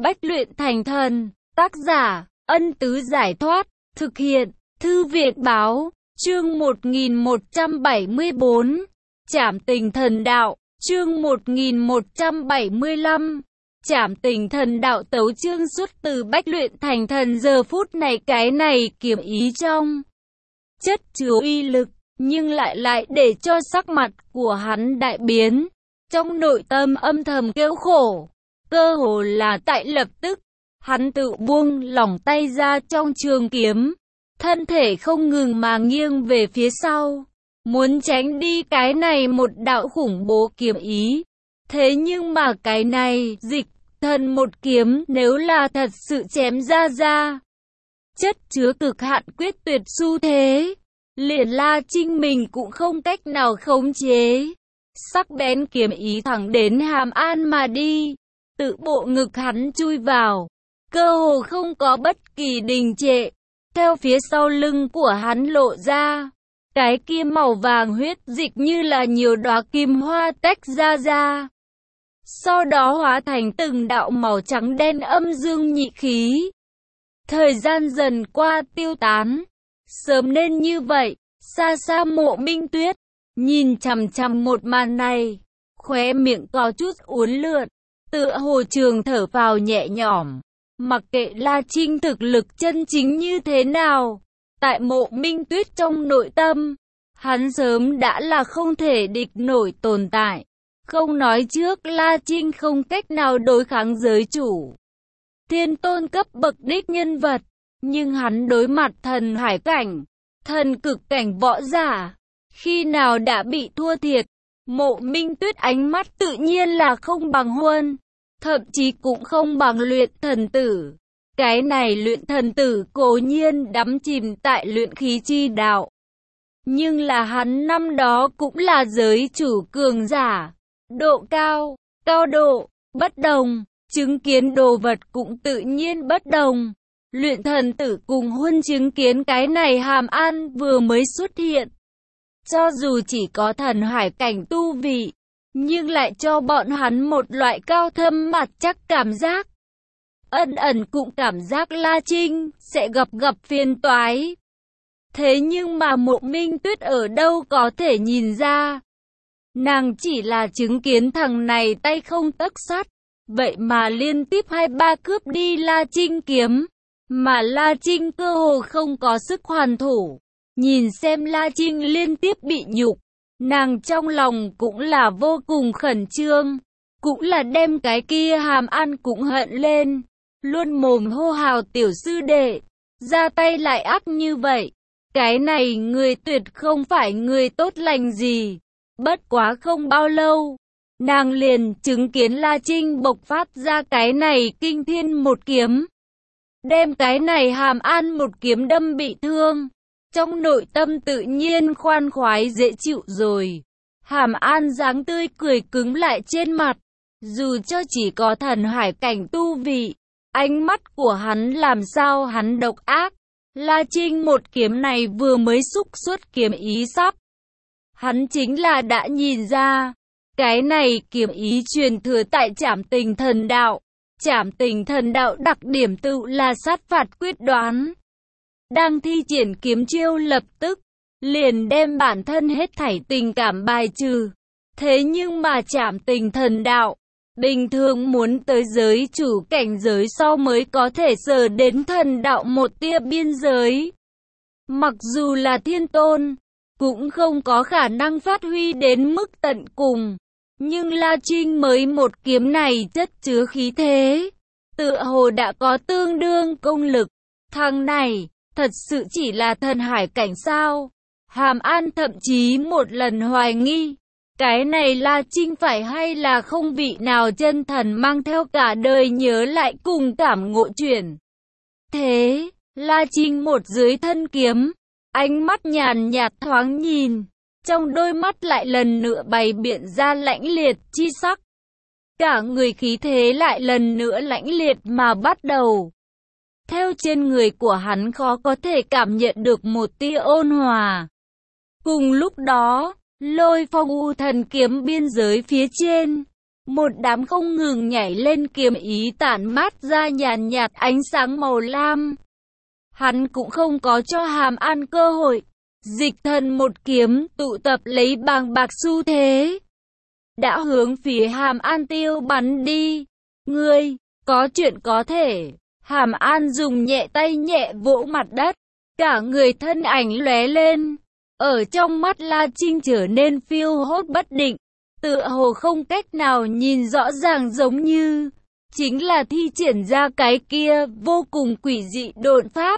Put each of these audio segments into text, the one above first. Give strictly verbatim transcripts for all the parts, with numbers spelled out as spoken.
Bách luyện thành thần. Tác giả, Ân Tứ Giải Thoát. Thực hiện, Thư viện Báo. Chương một nghìn một trăm bảy mươi bốn. Trảm tình thần đạo. Chương một nghìn một trăm bảy mươi lăm. Trảm tình thần đạo tấu chương xuất từ Bách luyện thành thần. Giờ phút này cái này kiếm ý trong chất chứa uy lực, nhưng lại lại để cho sắc mặt của hắn đại biến. Trong nội tâm âm thầm kêu khổ, cơ hồ là tại lập tức, hắn tự buông lỏng tay ra trong trường kiếm, thân thể không ngừng mà nghiêng về phía sau, muốn tránh đi cái này một đạo khủng bố kiếm ý. Thế nhưng mà cái này, dịch thần một kiếm nếu là thật sự chém ra ra, chất chứa cực hạn quyết tuyệt xu thế, liền La Trinh mình cũng không cách nào khống chế. Sắc bén kiếm ý thẳng đến hàm an mà đi, tự bộ ngực hắn chui vào, cơ hồ không có bất kỳ đình trệ. Theo phía sau lưng của hắn lộ ra, cái kia màu vàng huyết dịch như là nhiều đóa kim hoa tách ra ra, sau đó hóa thành từng đạo màu trắng đen âm dương nhị khí. Thời gian dần qua tiêu tán, sớm nên như vậy. Xa xa Mộ Minh Tuyết nhìn chằm chằm một màn này, khóe miệng có chút uốn lượn, tựa hồ trường thở vào nhẹ nhõm. Mặc kệ La Trinh thực lực chân chính như thế nào, tại Mộ Minh Tuyết trong nội tâm, hắn sớm đã là không thể địch nổi tồn tại. Không nói trước La Trinh không cách nào đối kháng giới chủ thiên tôn cấp bậc đích nhân vật, nhưng hắn đối mặt thần hải cảnh, thần cực cảnh võ giả, khi nào đã bị thua thiệt. Mộ Minh Tuyết ánh mắt tự nhiên là không bằng Huân, thậm chí cũng không bằng luyện thần tử. Cái này luyện thần tử cố nhiên đắm chìm tại luyện khí chi đạo, nhưng là hắn năm đó cũng là giới chủ cường giả, độ cao, cao độ, bất đồng, chứng kiến đồ vật cũng tự nhiên bất đồng. Luyện thần tử cùng Huân chứng kiến cái này hàm an vừa mới xuất hiện, cho dù chỉ có thần hải cảnh tu vị, nhưng lại cho bọn hắn một loại cao thâm mặt chắc cảm giác. Ẩn ẩn cũng cảm giác La Trinh sẽ gặp gặp phiền toái. Thế nhưng mà Mộ Minh Tuyết ở đâu có thể nhìn ra. Nàng chỉ là chứng kiến thằng này tay không tấc sắt, vậy mà liên tiếp hai ba cướp đi La Trinh kiếm, mà La Trinh cơ hồ không có sức hoàn thủ. Nhìn xem La Trinh liên tiếp bị nhục, nàng trong lòng cũng là vô cùng khẩn trương, cũng là đem cái kia hàm an cũng hận lên, luôn mồm hô hào tiểu sư đệ, ra tay lại ác như vậy. Cái này người tuyệt không phải người tốt lành gì. Bất quá không bao lâu, nàng liền chứng kiến La Trinh bộc phát ra cái này kinh thiên một kiếm, đem cái này hàm an một kiếm đâm bị thương. Trong nội tâm tự nhiên khoan khoái dễ chịu rồi. Hàm an dáng tươi cười cứng lại trên mặt, dù cho chỉ có thần hải cảnh tu vị, ánh mắt của hắn làm sao hắn độc ác. La Trinh một kiếm này vừa mới xúc xuất kiếm ý sắp, hắn chính là đã nhìn ra, cái này kiếm ý truyền thừa tại trảm tình thần đạo. Trảm tình thần đạo đặc điểm tự là sát phạt quyết đoán. Đang thi triển kiếm chiêu lập tức, liền đem bản thân hết thảy tình cảm bài trừ. Thế nhưng mà trảm tình thần đạo, bình thường muốn tới giới chủ cảnh giới sau mới có thể sờ đến thần đạo một tia biên giới. Mặc dù là thiên tôn, cũng không có khả năng phát huy đến mức tận cùng. Nhưng La Trinh mới một kiếm này chất chứa khí thế, tựa hồ đã có tương đương công lực. Thằng này, thật sự chỉ là thần hải cảnh sao? Hàm An thậm chí một lần hoài nghi, cái này La Trinh phải hay là không vị nào chân thần mang theo cả đời nhớ lại cùng cảm ngộ chuyển. Thế, La Trinh một dưới thân kiếm, ánh mắt nhàn nhạt thoáng nhìn, trong đôi mắt lại lần nữa bày biện ra lãnh liệt chi sắc. Cả người khí thế lại lần nữa lãnh liệt mà bắt đầu. Theo trên người của hắn khó có thể cảm nhận được một tia ôn hòa. Cùng lúc đó, Lôi Phong U thần kiếm biên giới phía trên, Một đám không ngừng nhảy lên kiếm ý tản mát ra nhàn nhạt ánh sáng màu lam. Hắn cũng không có cho Hàm An cơ hội. Dịch thần một kiếm tụ tập lấy bàng bạc xu thế, đã hướng phía Hàm An tiêu bắn đi. Ngươi, có chuyện có thể. Hàm An dùng nhẹ tay nhẹ vỗ mặt đất, cả người thân ảnh lóe lên. Ở trong mắt La Trinh trở nên phiêu hốt bất định, tựa hồ không cách nào nhìn rõ ràng, giống như chính là thi triển ra cái kia vô cùng quỷ dị độn pháp.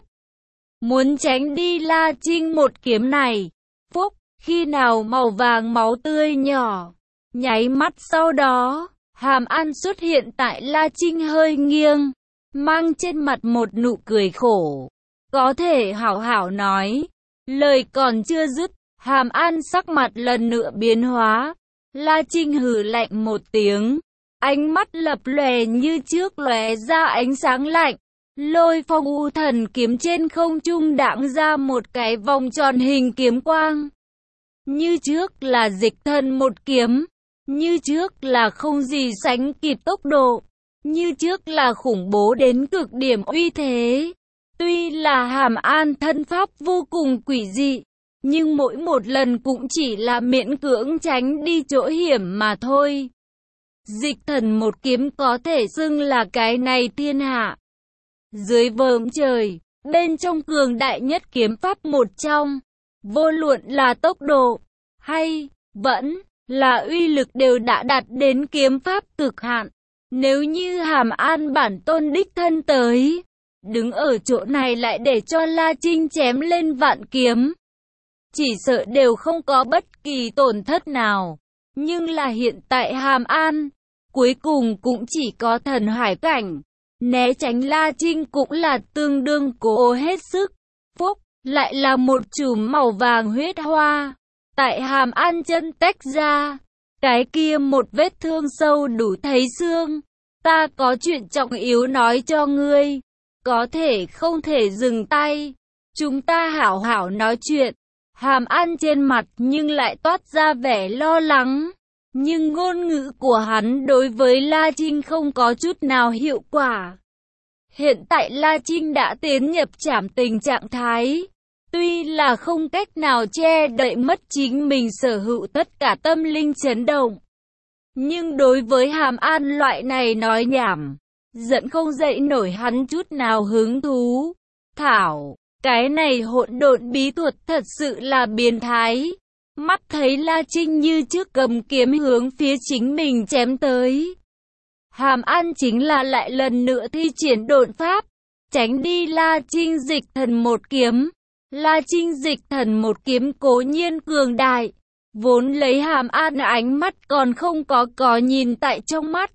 Muốn tránh đi La Trinh một kiếm này. Phúc, khi nào màu vàng máu tươi nhỏ. Nháy mắt sau đó, Hàm An xuất hiện tại La Trinh hơi nghiêng, mang trên mặt một nụ cười khổ. Có thể hảo hảo nói. Lời còn chưa dứt, Hàm An sắc mặt lần nữa biến hóa. La Trinh hừ lạnh một tiếng, ánh mắt lập lòe như trước lóe ra ánh sáng lạnh. Lôi phong u thần kiếm trên không trung đãng ra một cái vòng tròn hình kiếm quang. Như trước là dịch thần một kiếm, như trước là không gì sánh kịp tốc độ, như trước là khủng bố đến cực điểm uy thế. Tuy là Hàm An thân pháp vô cùng quỷ dị, nhưng mỗi một lần cũng chỉ là miễn cưỡng tránh đi chỗ hiểm mà thôi. Dịch thần một kiếm có thể xưng là cái này thiên hạ dưới vòm trời, bên trong cường đại nhất kiếm pháp một trong. Vô luận là tốc độ, hay vẫn là uy lực đều đã đạt đến kiếm pháp cực hạn. Nếu như Hàm An bản tôn đích thân tới, đứng ở chỗ này lại để cho La Trinh chém lên vạn kiếm, chỉ sợ đều không có bất kỳ tổn thất nào. Nhưng là hiện tại Hàm An, cuối cùng cũng chỉ có thần hải cảnh. Né tránh La Trinh cũng là tương đương cố hết sức. Phúc, lại là một chùm màu vàng huyết hoa. Tại Hàm An chân tách ra, cái kia một vết thương sâu đủ thấy xương. Ta có chuyện trọng yếu nói cho ngươi, có thể không thể dừng tay. Chúng ta hảo hảo nói chuyện. Hàm An trên mặt nhưng lại toát ra vẻ lo lắng. Nhưng ngôn ngữ của hắn đối với La Trinh không có chút nào hiệu quả. Hiện tại La Trinh đã tiến nhập trảm tình trạng thái. Tuy là không cách nào che đậy mất chính mình sở hữu tất cả tâm linh chấn động, nhưng đối với Hàm An loại này nói nhảm, giận không dậy nổi hắn chút nào hứng thú. Thảo, cái này hỗn độn bí thuật thật sự là biến thái. Mắt thấy La Trinh như trước cầm kiếm hướng phía chính mình chém tới, Hàm An chính là lại lần nữa thi triển độn pháp, tránh đi La Trinh dịch thần một kiếm. La Trinh dịch thần một kiếm cố nhiên cường đại, vốn lấy Hàm An ánh mắt còn không có có nhìn tại trong mắt.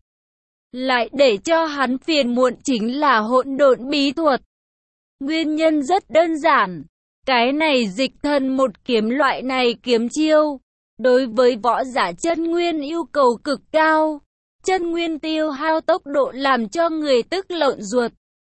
Lại để cho hắn phiền muộn chính là hỗn độn bí thuật. Nguyên nhân rất đơn giản. Cái này dịch thần một kiếm loại này kiếm chiêu, đối với võ giả chân nguyên yêu cầu cực cao. Chân nguyên tiêu hao tốc độ làm cho người tức lợn ruột.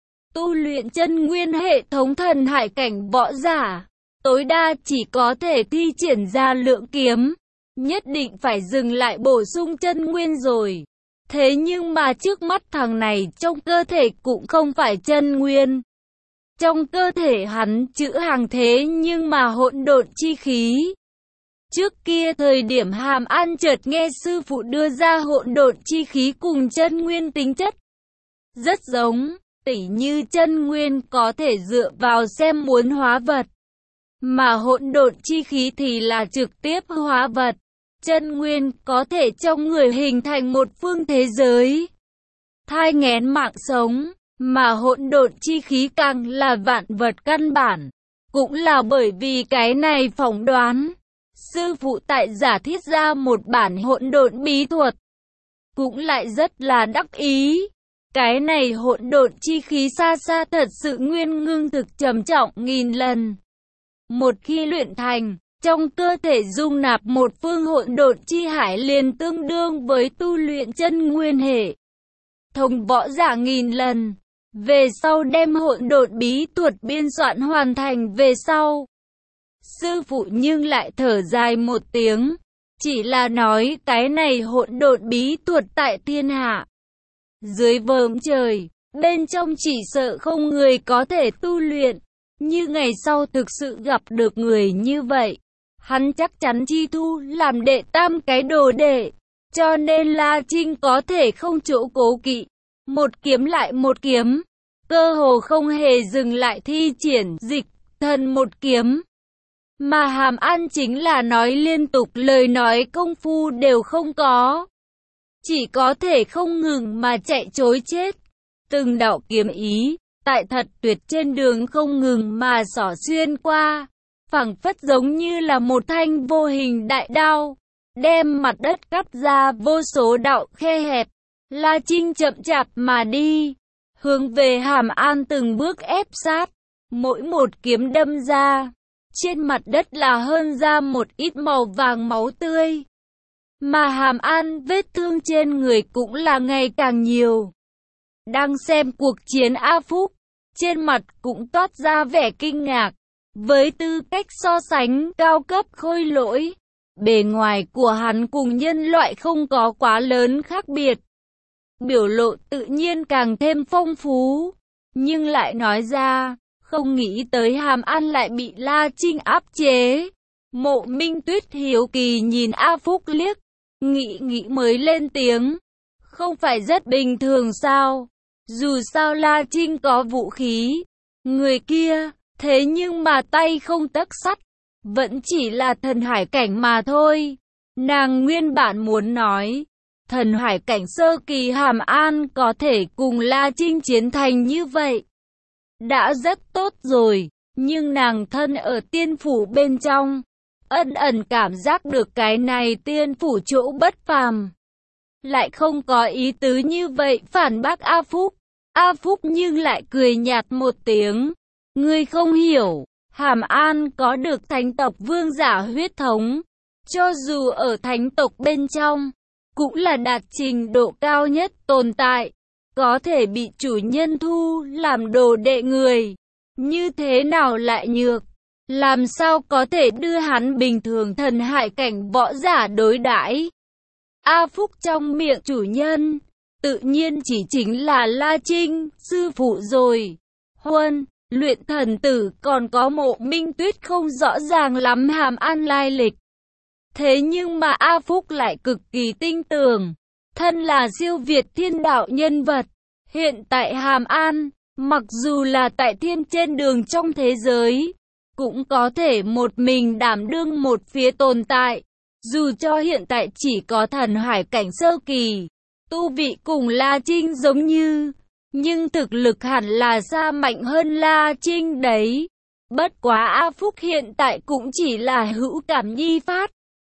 Tu luyện chân nguyên hệ thống thần hải cảnh võ giả, tối đa chỉ có thể thi triển ra lượng kiếm. Nhất định phải dừng lại bổ sung chân nguyên rồi. Thế nhưng mà trước mắt thằng này trong cơ thể cũng không phải chân nguyên. Trong cơ thể hắn chữ hàng thế nhưng mà hỗn độn chi khí. Trước kia thời điểm Hàm An chợt nghe sư phụ đưa ra hỗn độn chi khí cùng chân nguyên tính chất rất giống, tỉ như chân nguyên có thể dựa vào xem muốn hóa vật, mà hỗn độn chi khí thì là trực tiếp hóa vật. Chân nguyên có thể trong người hình thành một phương thế giới, thai nghén mạng sống, mà hỗn độn chi khí càng là vạn vật căn bản. Cũng là bởi vì cái này phỏng đoán, sư phụ tại giả thiết ra một bản hỗn độn bí thuật, cũng lại rất là đắc ý. Cái này hỗn độn chi khí xa xa thật sự nguyên ngưng thực trầm trọng nghìn lần. Một khi luyện thành, trong cơ thể dung nạp một phương hỗn độn chi hải liền tương đương với tu luyện chân nguyên hệ thống võ giả nghìn lần. Về sau đem hỗn độn bí thuật biên soạn hoàn thành về sau, sư phụ nhưng lại thở dài một tiếng, chỉ là nói cái này hỗn độn bí thuật tại thiên hạ. Dưới vòm trời, bên trong chỉ sợ không người có thể tu luyện, như ngày sau thực sự gặp được người như vậy. Hắn chắc chắn chi thu làm đệ tam cái đồ đệ, cho nên La Trinh có thể không chỗ cố kỵ, một kiếm lại một kiếm, cơ hồ không hề dừng lại thi triển dịch thần một kiếm. Mà Hàm An chính là nói liên tục, lời nói công phu đều không có, chỉ có thể không ngừng mà chạy trối chết. Từng đạo kiếm ý, tại thật tuyệt trên đường không ngừng mà xỏ xuyên qua, phảng phất giống như là một thanh vô hình đại đao, đem mặt đất cắt ra vô số đạo khe hẹp. La Trinh chậm chạp mà đi, hướng về Hàm An từng bước ép sát, mỗi một kiếm đâm ra, trên mặt đất là hơn ra một ít màu vàng máu tươi. Mà Hàm An vết thương trên người cũng là ngày càng nhiều. Đang xem cuộc chiến, A Phúc trên mặt cũng toát ra vẻ kinh ngạc. Với tư cách so sánh cao cấp khôi lỗi, bề ngoài của hắn cùng nhân loại không có quá lớn khác biệt. Biểu lộ tự nhiên càng thêm phong phú, nhưng lại nói ra, không nghĩ tới Hàm An lại bị La Trinh áp chế. Mộ Minh Tuyết hiếu kỳ nhìn A Phúc liếc, nghĩ nghĩ mới lên tiếng, không phải rất bình thường sao? Dù sao La Trinh có vũ khí, người kia, thế nhưng mà tay không tấc sắt, vẫn chỉ là thần hải cảnh mà thôi. Nàng nguyên bản muốn nói, thần hải cảnh sơ kỳ Hàm An có thể cùng La Trinh chiến thành như vậy, đã rất tốt rồi, nhưng nàng thân ở tiên phủ bên trong, ẩn ẩn cảm giác được cái này tiên phủ chỗ bất phàm. Lại không có ý tứ như vậy phản bác A Phúc. A Phúc nhưng lại cười nhạt một tiếng. Ngươi không hiểu, Hàm An có được thánh tộc vương giả huyết thống. Cho dù ở thánh tộc bên trong, cũng là đạt trình độ cao nhất tồn tại. Có thể bị chủ nhân thu làm đồ đệ người. Như thế nào lại nhược? Làm sao có thể đưa hắn bình thường thần hải cảnh võ giả đối đãi? A Phúc trong miệng chủ nhân, tự nhiên chỉ chính là La Trinh, sư phụ rồi. Huân, luyện thần tử còn có Mộ Minh Tuyết không rõ ràng lắm Hàm An lai lịch. Thế nhưng mà A Phúc lại cực kỳ tin tưởng, thân là siêu việt thiên đạo nhân vật. Hiện tại Hàm An, mặc dù là tại thiên trên đường trong thế giới, cũng có thể một mình đảm đương một phía tồn tại. Dù cho hiện tại chỉ có thần hải cảnh sơ kỳ, tu vị cùng La Trinh giống như, nhưng thực lực hẳn là xa mạnh hơn La Trinh đấy. Bất quá A Phúc hiện tại cũng chỉ là hữu cảm nhi phát.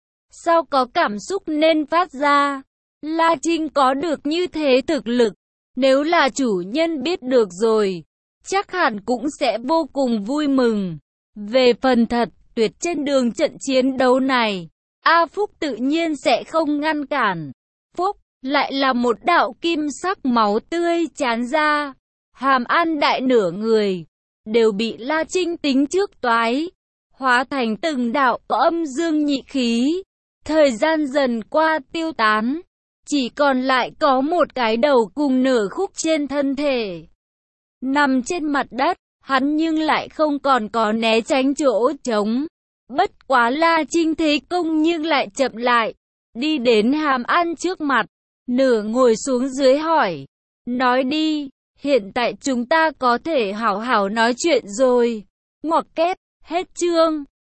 Sao có cảm xúc nên phát ra? La Trinh có được như thế thực lực, nếu là chủ nhân biết được rồi, chắc hẳn cũng sẽ vô cùng vui mừng. Về phần thật tuyệt trên đường trận chiến đấu này, A Phúc tự nhiên sẽ không ngăn cản. Phúc, lại là một đạo kim sắc máu tươi tràn ra. Hàm An đại nửa người, đều bị La Trinh tính trước toái, hóa thành từng đạo có âm dương nhị khí. Thời gian dần qua tiêu tán, chỉ còn lại có một cái đầu cùng nửa khúc trên thân thể. Nằm trên mặt đất, hắn nhưng lại không còn có né tránh chỗ trống. Bất quá La Trinh thế công nhưng lại chậm lại, đi đến Hàm An trước mặt, nửa ngồi xuống dưới hỏi, nói đi, hiện tại chúng ta có thể hảo hảo nói chuyện rồi. Ngoặc kép, hết chương.